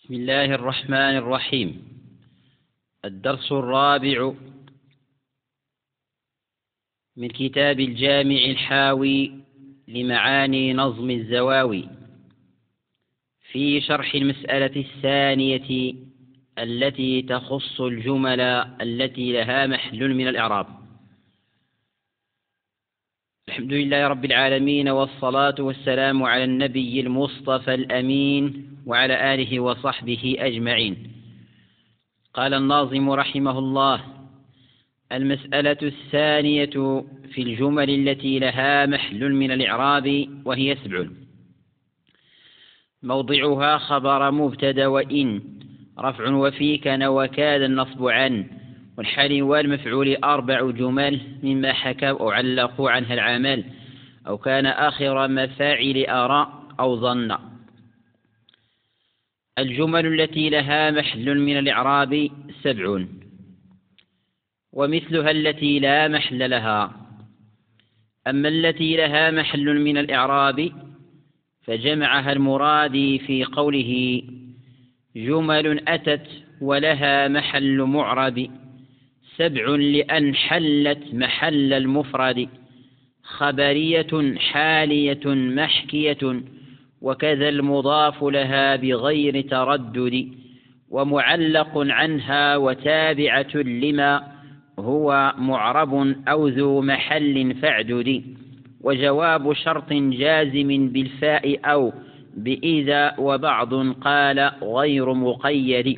بسم الله الرحمن الرحيم. الدرس الرابع من كتاب الجامع الحاوي لمعاني نظم الزواوي في شرح المسألة الثانية التي تخص الجمل التي لها محل من الإعراب. الحمد لله رب العالمين، والصلاة والسلام على النبي المصطفى الأمين وعلى آله وصحبه أجمعين. قال الناظم رحمه الله: المسألة الثانية في الجمل التي لها محل من الإعراب، وهي 7. موضعها خبر مبتدأ وإن، رفع وفي كان وكاد النصب عن، والحال والمفعول 4 جمل مما حكى أو علقوا عنها العمل، أو كان آخر مفاعل أرى أو ظن. الجمل التي لها محل من الإعراب 7، ومثلها التي لا محل لها. أما التي لها محل من الإعراب فجمعها المرادي في قوله: جمل أتت ولها محل معرب، 7 لأن حلت محل المفرد، خبرية حالية محكية، وكذا المضاف لها بغير تردد، ومعلق عنها وتابعة لما هو معرب أو ذو محل فاعدد، وجواب شرط جازم بالفاء أو بإذا، وبعض قال غير مقيد.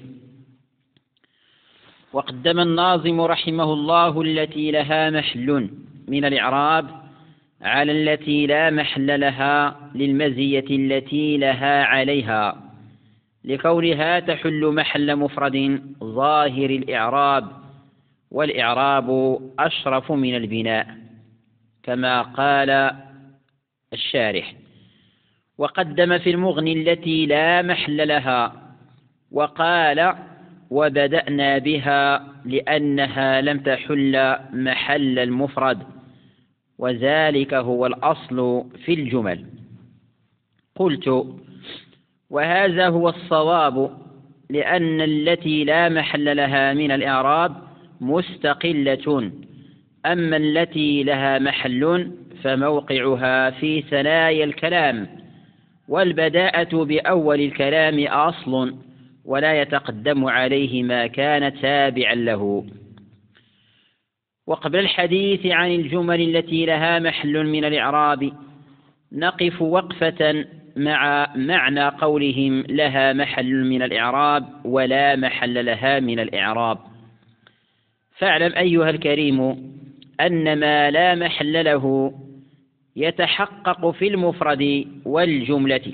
وقدم الناظم رحمه الله التي لها محل من الإعراب على التي لا محل لها للمزية التي لها عليها، لكونها تحل محل مفرد ظاهر الإعراب، والإعراب أشرف من البناء كما قال الشارح. وقدم في المغني التي لا محل لها، وقال: وبدأنا بها لأنها لم تحل محل المفرد، وذلك هو الأصل في الجمل. قلت: وهذا هو الصواب، لأن التي لا محل لها من الإعراب مستقلة، أما التي لها محل فموقعها في ثنايا الكلام، والبداءة بأول الكلام أصل، ولا يتقدم عليه ما كان تابعا له. وقبل الحديث عن الجمل التي لها محل من الإعراب نقف وقفة مع معنى قولهم لها محل من الإعراب ولا محل لها من الإعراب. فاعلم أيها الكريم أن ما لا محل له يتحقق في المفرد والجملة.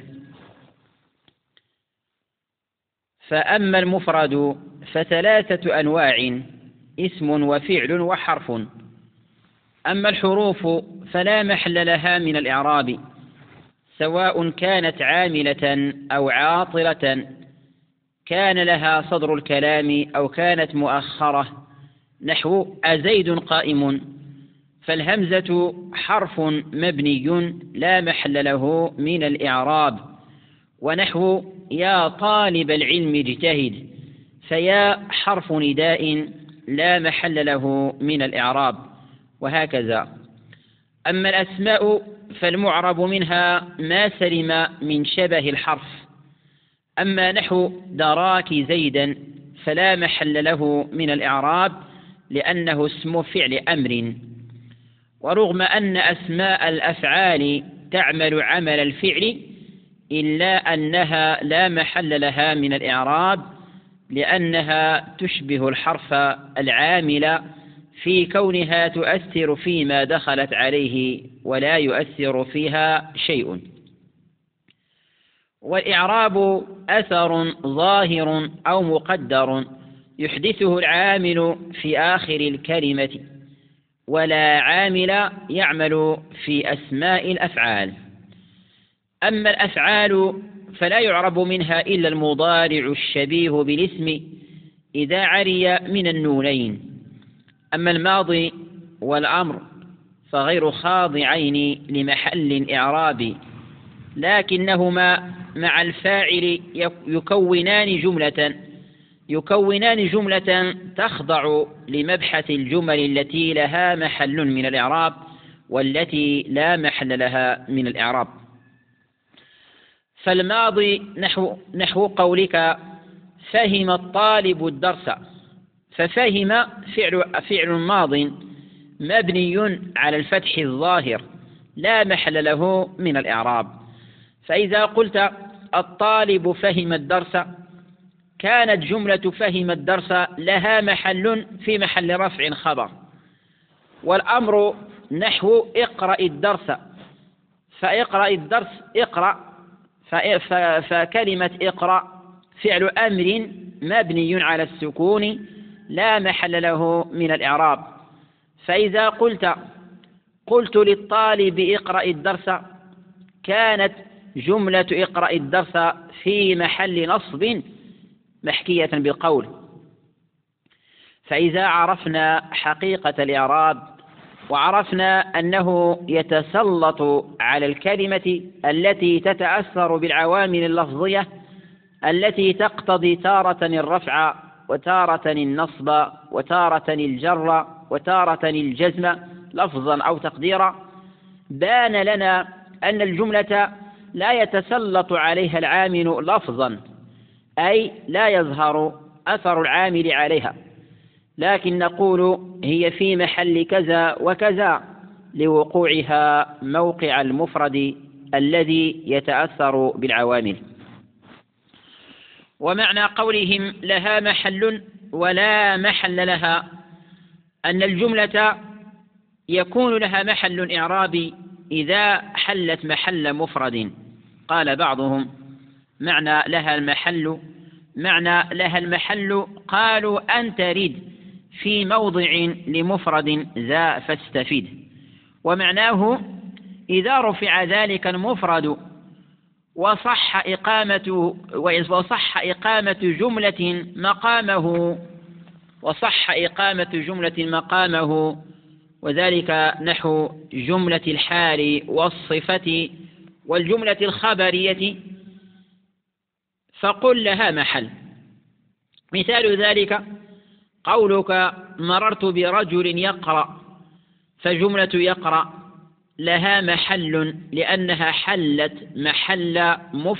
فأما المفرد ف3 أنواع: اسم وفعل وحرف. أما الحروف فلا محل لها من الإعراب، سواء كانت عاملة أو عاطلة، كان لها صدر الكلام أو كانت مؤخرة، نحو أزيد قائم، فالهمزة حرف مبني لا محل له من الإعراب، ونحو يا طالب العلم اجتهد، فيا حرف نداء لا محل له من الإعراب، وهكذا. أما الأسماء فالمعرب منها ما سلم من شبه الحرف. أما نحو دراك زيدا فلا محل له من الإعراب، لأنه اسم فعل أمر. ورغم أن أسماء الأفعال تعمل عمل الفعل، إلا أنها لا محل لها من الإعراب، لأنها تشبه الحرف العامل في كونها تؤثر فيما دخلت عليه ولا يؤثر فيها شيء. والإعراب أثر ظاهر أو مقدر يحدثه العامل في آخر الكلمة، ولا عامل يعمل في أسماء الأفعال. أما الأفعال فلا يعرب منها إلا المضارع الشبيه بالاسم إذا عري من النونين. أما الماضي والأمر فغير خاضعين لمحل إعراب، لكنهما مع الفاعل يكونان جملة تخضع لمبحث الجمل التي لها محل من الإعراب والتي لا محل لها من الإعراب. فالماضي نحو قولك فهم الطالب الدرس، ففهم فعل ماض مبني على الفتح الظاهر لا محل له من الإعراب. فإذا قلت الطالب فهم الدرس كانت جملة فهم الدرس لها محل في محل رفع خبر. والأمر نحو اقرأ الدرس، فاقرأ الدرس اقرأ، فكلمة اقرأ فعل أمر مبني على السكون لا محل له من الإعراب. فإذا قلت للطالب اقرأ الدرس كانت جملة اقرأ الدرس في محل نصب محكية بالقول. فإذا عرفنا حقيقة الإعراب وعرفنا أنه يتسلط على الكلمة التي تتأثر بالعوامل اللفظية التي تقتضي تارة الرفع وتارة النصب وتارة الجر وتارة الجزم لفظا أو تقديرا، بان لنا أن الجملة لا يتسلط عليها العامل لفظا، أي لا يظهر أثر العامل عليها، لكن نقول هي في محل كذا وكذا لوقوعها موقع المفرد الذي يتأثر بالعوامل. ومعنى قولهم لها محل ولا محل لها أن الجملة يكون لها محل إعرابي إذا حلت محل مفرد. قال بعضهم معنى لها المحل قالوا أن ترد في موضع لمفرد ذا فاستفيد. ومعناه إذا رفع ذلك المفرد وصح إقامة جملة مقامه وذلك نحو جملة الحال والصفة والجملة الخبرية فقل لها محل. مثال ذلك قولك مررت برجل يقرأ، فجملة يقرأ لها محل لأنها حلت محل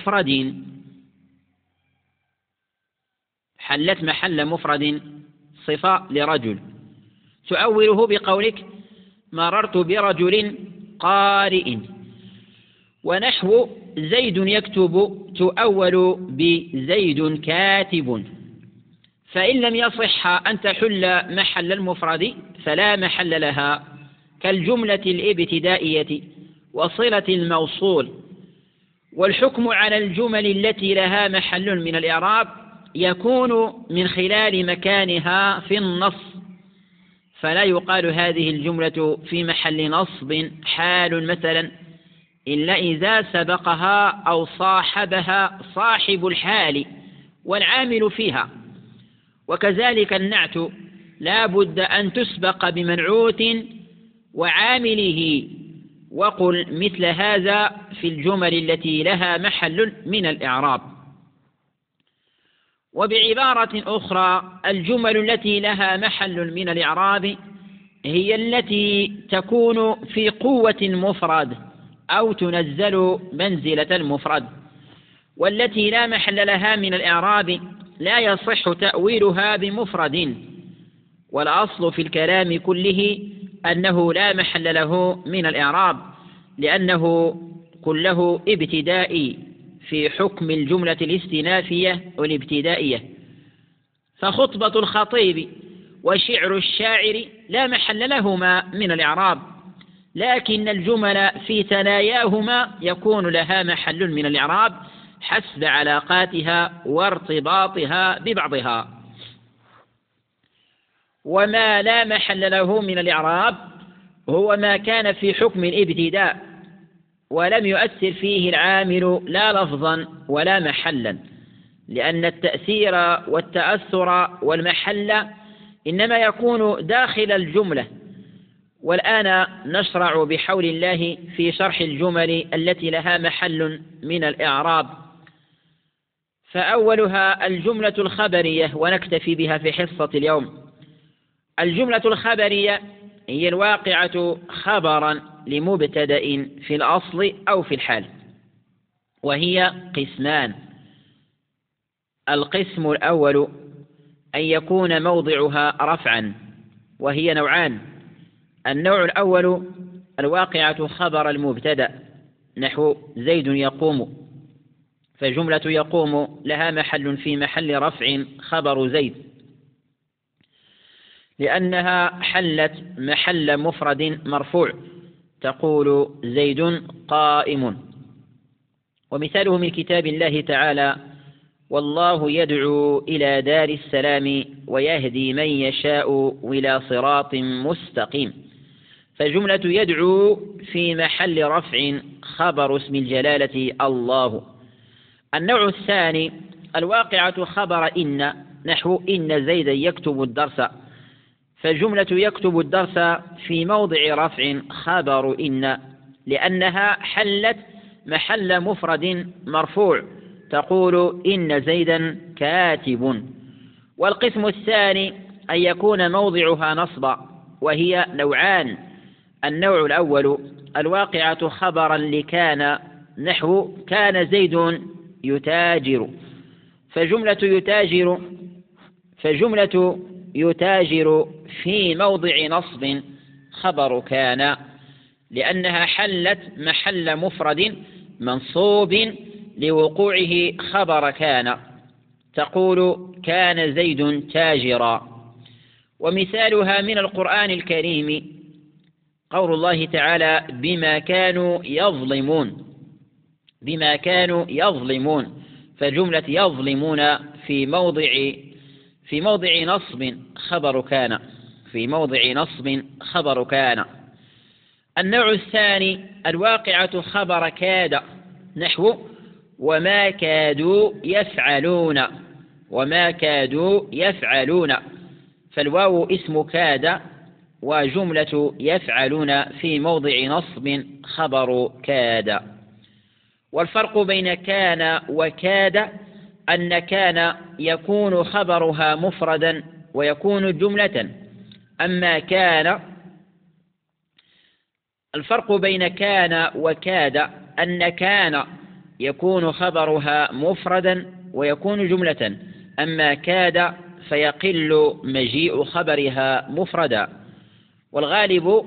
مفرد صفة لرجل. تؤوله بقولك مررت برجل قارئ. ونحو زيد يكتب تؤول بزيد كاتب. فإن لم يصح أن تحل محل المفرد فلا محل لها كالجملة الابتدائية وصلة الموصول. والحكم على الجمل التي لها محل من الإعراب يكون من خلال مكانها في النص، فلا يقال هذه الجملة في محل نصب حال مثلا إلا إذا سبقها أو صاحبها صاحب الحال والعامل فيها. وكذلك النعت لا بد أن تسبق بمنعوت وعامله، وقل مثل هذا في الجمل التي لها محل من الإعراب. وبعبارة أخرى الجمل التي لها محل من الإعراب هي التي تكون في قوة المفرد أو تنزل منزلة المفرد، والتي لا محل لها من الإعراب لا يصح تأويلها بمفرد. والأصل في الكلام كله أنه لا محل له من الإعراب لأنه كله ابتدائي في حكم الجملة الاستئنافية والابتدائية. فخطبة الخطيب وشعر الشاعر لا محل لهما من الإعراب، لكن الجمل في ثناياهما يكون لها محل من الإعراب حسب علاقاتها وارتباطها ببعضها. وما لا محل له من الإعراب هو ما كان في حكم الابتداء ولم يؤثر فيه العامل لا لفظا ولا محلا، لأن التأثير والتأثر والمحل إنما يكون داخل الجملة. والآن نشرع بحول الله في شرح الجمل التي لها محل من الإعراب فأولها الجملة الخبرية، ونكتفي بها في حصة اليوم. الجملة الخبرية هي الواقعة خبرا لمبتدأ في الأصل أو في الحال، وهي قسمان. القسم الأول أن يكون موضعها رفعا، وهي نوعان. النوع الأول الواقعة خبر المبتدأ، نحو زيد يقوم، فجملة يقوم لها محل في محل رفع خبر زيد، لأنها حلت محل مفرد مرفوع، تقول زيد قائم. ومثاله من كتاب الله تعالى: والله يدعو إلى دار السلام ويهدي من يشاء إلى صراط مستقيم، فجملة يدعو في محل رفع خبر اسم الجلالة الله. النوع الثاني الواقعة خبر إن، نحو إن زيدا يكتب الدرس، فجملة يكتب الدرس في موضع رفع خبر إن، لأنها حلت محل مفرد مرفوع، تقول إن زيدا كاتب. والقسم الثاني أن يكون موضعها نصبا، وهي نوعان. النوع الأول الواقعة خبرا لكان، نحو كان زيد يتاجر، فجملة يتاجر في موضع نصب خبر كان، لأنها حلت محل مفرد منصوب لوقوعه خبر كان، تقول كان زيد تاجرا. ومثالها من القرآن الكريم قول الله تعالى: بما كانوا يظلمون، فجملة يظلمون في موضع نصب خبر كان. النوع الثاني الواقعة خبر كاد، نحو وما كادوا يفعلون، فالواو اسم كاد، وجملة يفعلون في موضع نصب خبر كاد. والفرق بين كان وكاد أن كان يكون خبرها مفردا ويكون جملة، أما كان الفرق بين كان وكاد أن كان يكون خبرها مفردا ويكون جملة، أما كاد فيقل مجيء خبرها مفردا، والغالب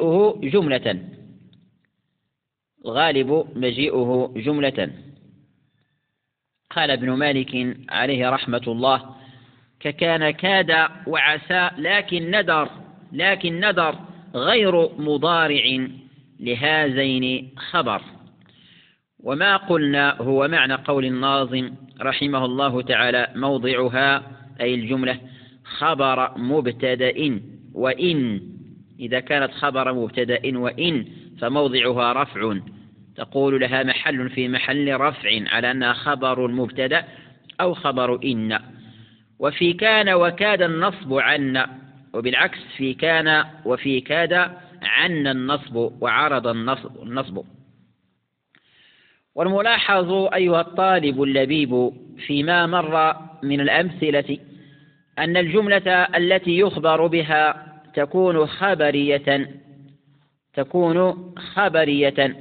مجيئه جملة. قال ابن مالك عليه رحمة الله: ككان كاد وعسى لكن ندر غير مضارع لهذين خبر. وما قلنا هو معنى قول الناظم رحمه الله تعالى: موضعها أي الجملة خبر مبتدأ، وإن إذا كانت خبر مبتدأ وإن فموضعها رفع، تقول لها محل في محل رفع على أنها خبر المبتدأ أو خبر إن. وفي كان وكاد النصب عنا، وبالعكس في كان وفي كاد عنا النصب وعرض النصب. والملاحظ أيها الطالب اللبيب فيما مر من الأمثلة أن الجملة التي يخبر بها تكون خبرية،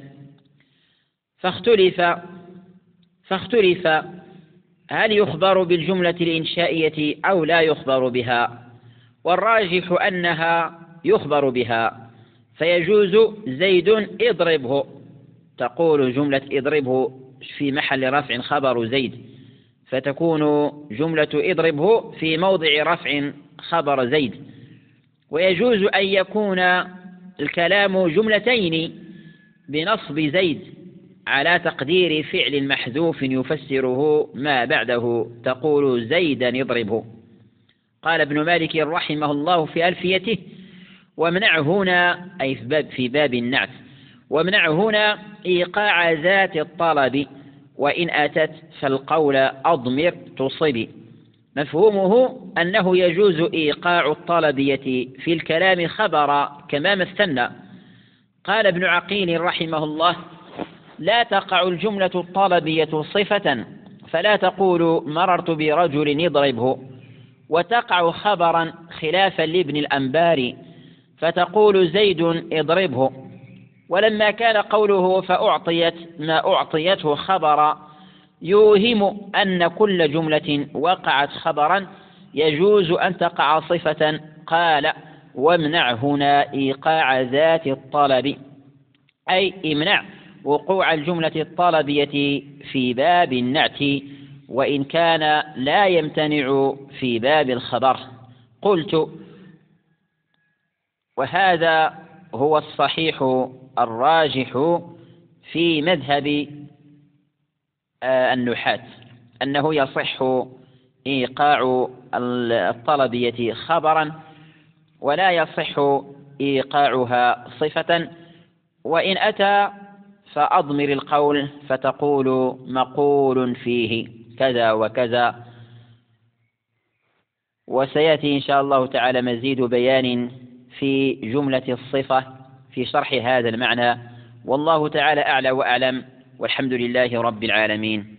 فاختلف هل يخبر بالجملة الإنشائية أو لا يخبر بها، والراجح أنها يخبر بها، فيجوز زيد اضربه، تقول جملة اضربه في محل رفع خبر زيد، فتكون جملة اضربه في موضع رفع خبر زيد. ويجوز أن يكون الكلام جملتين بنصب زيد على تقدير فعل محذوف يفسره ما بعده، تقول زيدا يضربه. قال ابن مالك رحمه الله في ألفيته: وامنع هنا أي في باب النعت، وامنع هنا إيقاع ذات الطلب، وإن أتت فالقول أضمر تصب. مفهومه أنه يجوز إيقاع الطلبية في الكلام خبر كما مثلنا. قال ابن عقيل رحمه الله: لا تقع الجملة الطلبية صفة فلا تقول مررت برجل يضربه، وتقع خبرا خلافا لابن الأنباري فتقول زيد اضربه. ولما كان قوله فأعطيت ما أعطيته خبرا يوهم أن كل جملة وقعت خبرا يجوز أن تقع صفة، قال وامنع هنا إيقاع ذات الطلب، أي امنع وقوع الجملة الطلبية في باب النعت وإن كان لا يمتنع في باب الخبر. قلت وهذا هو الصحيح الراجح في مذهب النحاة، أنه يصح إيقاع الطلبية خبرا ولا يصح إيقاعها صفة، وإن أتى فأضمر القول فتقول مقول فيه كذا وكذا. وسيأتي إن شاء الله تعالى مزيد بيان في جملة الصفة في شرح هذا المعنى، والله تعالى أعلى وأعلم، والحمد لله رب العالمين.